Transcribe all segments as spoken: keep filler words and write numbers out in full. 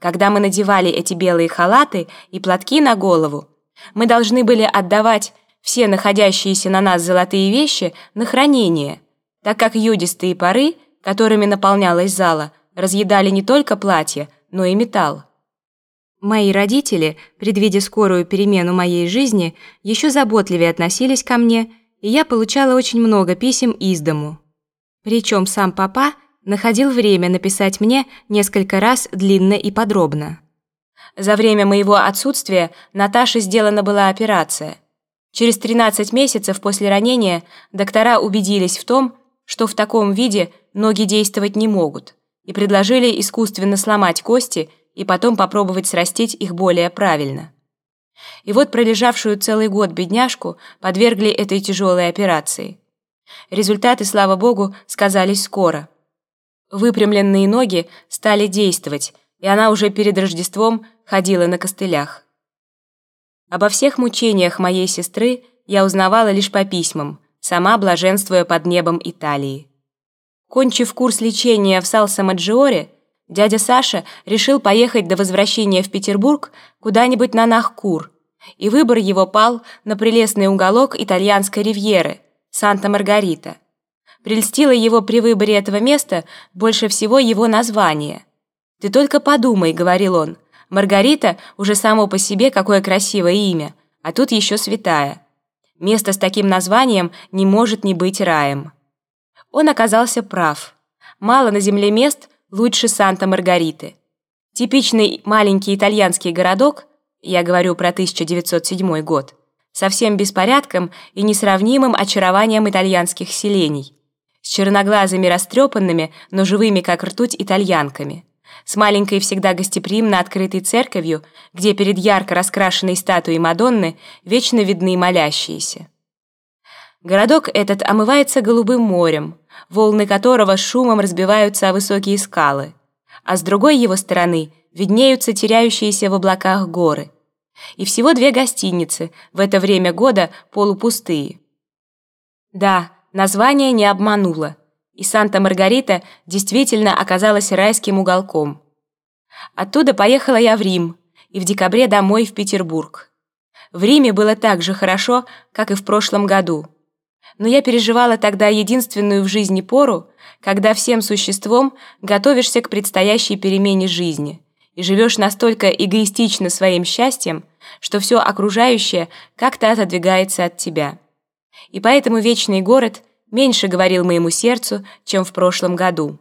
Когда мы надевали эти белые халаты и платки на голову, мы должны были отдавать все находящиеся на нас золотые вещи на хранение, так как юдистые пары, которыми наполнялась зала, разъедали не только платье, но и металл. Мои родители, предвидя скорую перемену моей жизни, еще заботливее относились ко мне, и я получала очень много писем из дому. Причем сам папа находил время написать мне несколько раз длинно и подробно. За время моего отсутствия Наташе сделана была операция. Через тринадцать месяцев после ранения доктора убедились в том, что в таком виде ноги действовать не могут, и предложили искусственно сломать кости и потом попробовать срастить их более правильно. И вот пролежавшую целый год бедняжку подвергли этой тяжелой операции. Результаты, слава богу, сказались скоро. Выпрямленные ноги стали действовать, и она уже перед Рождеством ходила на костылях. Обо всех мучениях моей сестры я узнавала лишь по письмам, сама блаженствуя под небом Италии. Кончив курс лечения в Салсо-Маджиоре, дядя Саша решил поехать до возвращения в Петербург куда-нибудь на Нахкур, и выбор его пал на прелестный уголок итальянской ривьеры – Санта-Маргарита. Прельстило его при выборе этого места больше всего его название. «Ты только подумай», – говорил он, – «Маргарита уже само по себе какое красивое имя, а тут еще святая. Место с таким названием не может не быть раем». Он оказался прав. Мало на земле мест лучше Санта-Маргариты. Типичный маленький итальянский городок, я говорю про тысяча девятьсот седьмой год, со всем беспорядком и несравнимым очарованием итальянских селений, с черноглазыми растрепанными, но живыми как ртуть итальянками, с маленькой всегда гостеприимно открытой церковью, где перед ярко раскрашенной статуей Мадонны вечно видны молящиеся. Городок этот омывается голубым морем, волны которого с шумом разбиваются о высокие скалы, а с другой его стороны виднеются теряющиеся в облаках горы. И всего две гостиницы, в это время года полупустые. Да, название не обмануло, и Санта-Маргарита действительно оказалась райским уголком. Оттуда поехала я в Рим, и в декабре домой в Петербург. В Риме было так же хорошо, как и в прошлом году. Но я переживала тогда единственную в жизни пору, когда всем существом готовишься к предстоящей перемене жизни и живешь настолько эгоистично своим счастьем, что все окружающее как-то отодвигается от тебя. И поэтому вечный город меньше говорил моему сердцу, чем в прошлом году.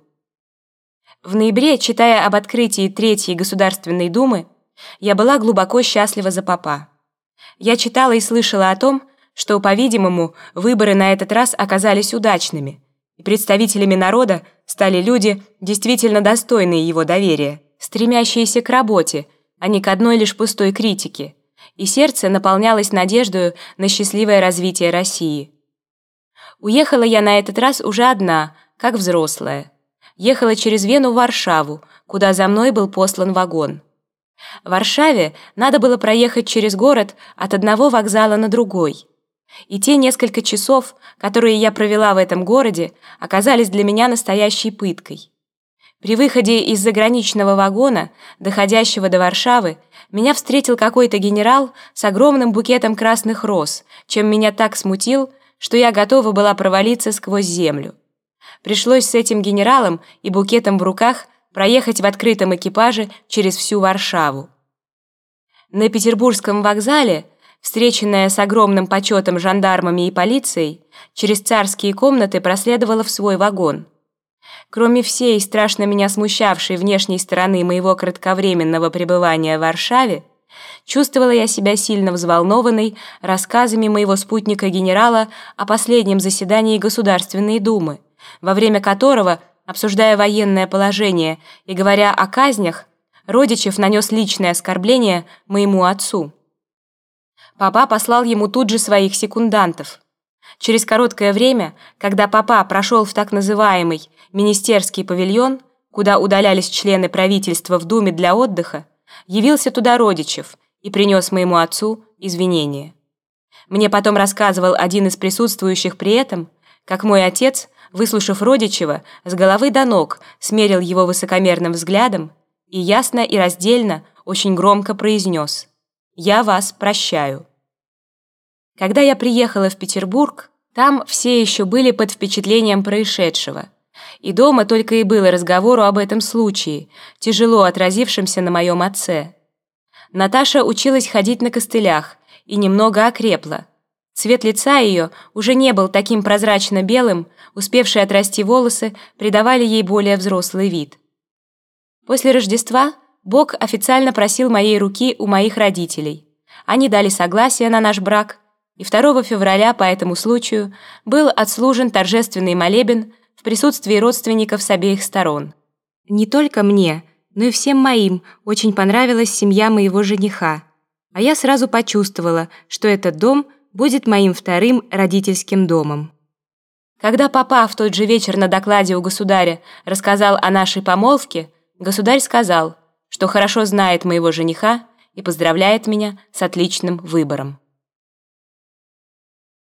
В ноябре, читая об открытии Третьей Государственной Думы, я была глубоко счастлива за папа. Я читала и слышала о том, что, по-видимому, выборы на этот раз оказались удачными, и представителями народа стали люди, действительно достойные его доверия, стремящиеся к работе, а не к одной лишь пустой критике, и сердце наполнялось надеждою на счастливое развитие России. Уехала я на этот раз уже одна, как взрослая. Ехала через Вену в Варшаву, куда за мной был послан вагон. В Варшаве надо было проехать через город от одного вокзала на другой. И те несколько часов, которые я провела в этом городе, оказались для меня настоящей пыткой. При выходе из заграничного вагона, доходящего до Варшавы, меня встретил какой-то генерал с огромным букетом красных роз, чем меня так смутил, что я готова была провалиться сквозь землю. Пришлось с этим генералом и букетом в руках проехать в открытом экипаже через всю Варшаву. На Петербургском вокзале, встреченная с огромным почетом жандармами и полицией, через царские комнаты проследовала в свой вагон. Кроме всей страшно меня смущавшей внешней стороны моего кратковременного пребывания в Варшаве, чувствовала я себя сильно взволнованной рассказами моего спутника-генерала о последнем заседании Государственной Думы, во время которого, обсуждая военное положение и говоря о казнях, Родичев нанес личное оскорбление моему отцу. Папа послал ему тут же своих секундантов. Через короткое время, когда папа прошел в так называемый министерский павильон, куда удалялись члены правительства в Думе для отдыха, явился туда Родичев и принес моему отцу извинения. Мне потом рассказывал один из присутствующих при этом, как мой отец, выслушав Родичева, с головы до ног смерил его высокомерным взглядом и ясно и раздельно, очень громко произнес: «Я вас прощаю». Когда я приехала в Петербург, там все еще были под впечатлением происшедшего, и дома только и было разговору об этом случае, тяжело отразившемся на моем отце. Наташа училась ходить на костылях и немного окрепла. Цвет лица ее уже не был таким прозрачно-белым, успевшие отрасти волосы придавали ей более взрослый вид. После Рождества Бог официально просил моей руки у моих родителей. Они дали согласие на наш брак, и второго февраля по этому случаю был отслужен торжественный молебен в присутствии родственников с обеих сторон. Не только мне, но и всем моим очень понравилась семья моего жениха, а я сразу почувствовала, что этот дом будет моим вторым родительским домом. Когда папа в тот же вечер на докладе у государя рассказал о нашей помолвке, государь сказал, что хорошо знает моего жениха и поздравляет меня с отличным выбором.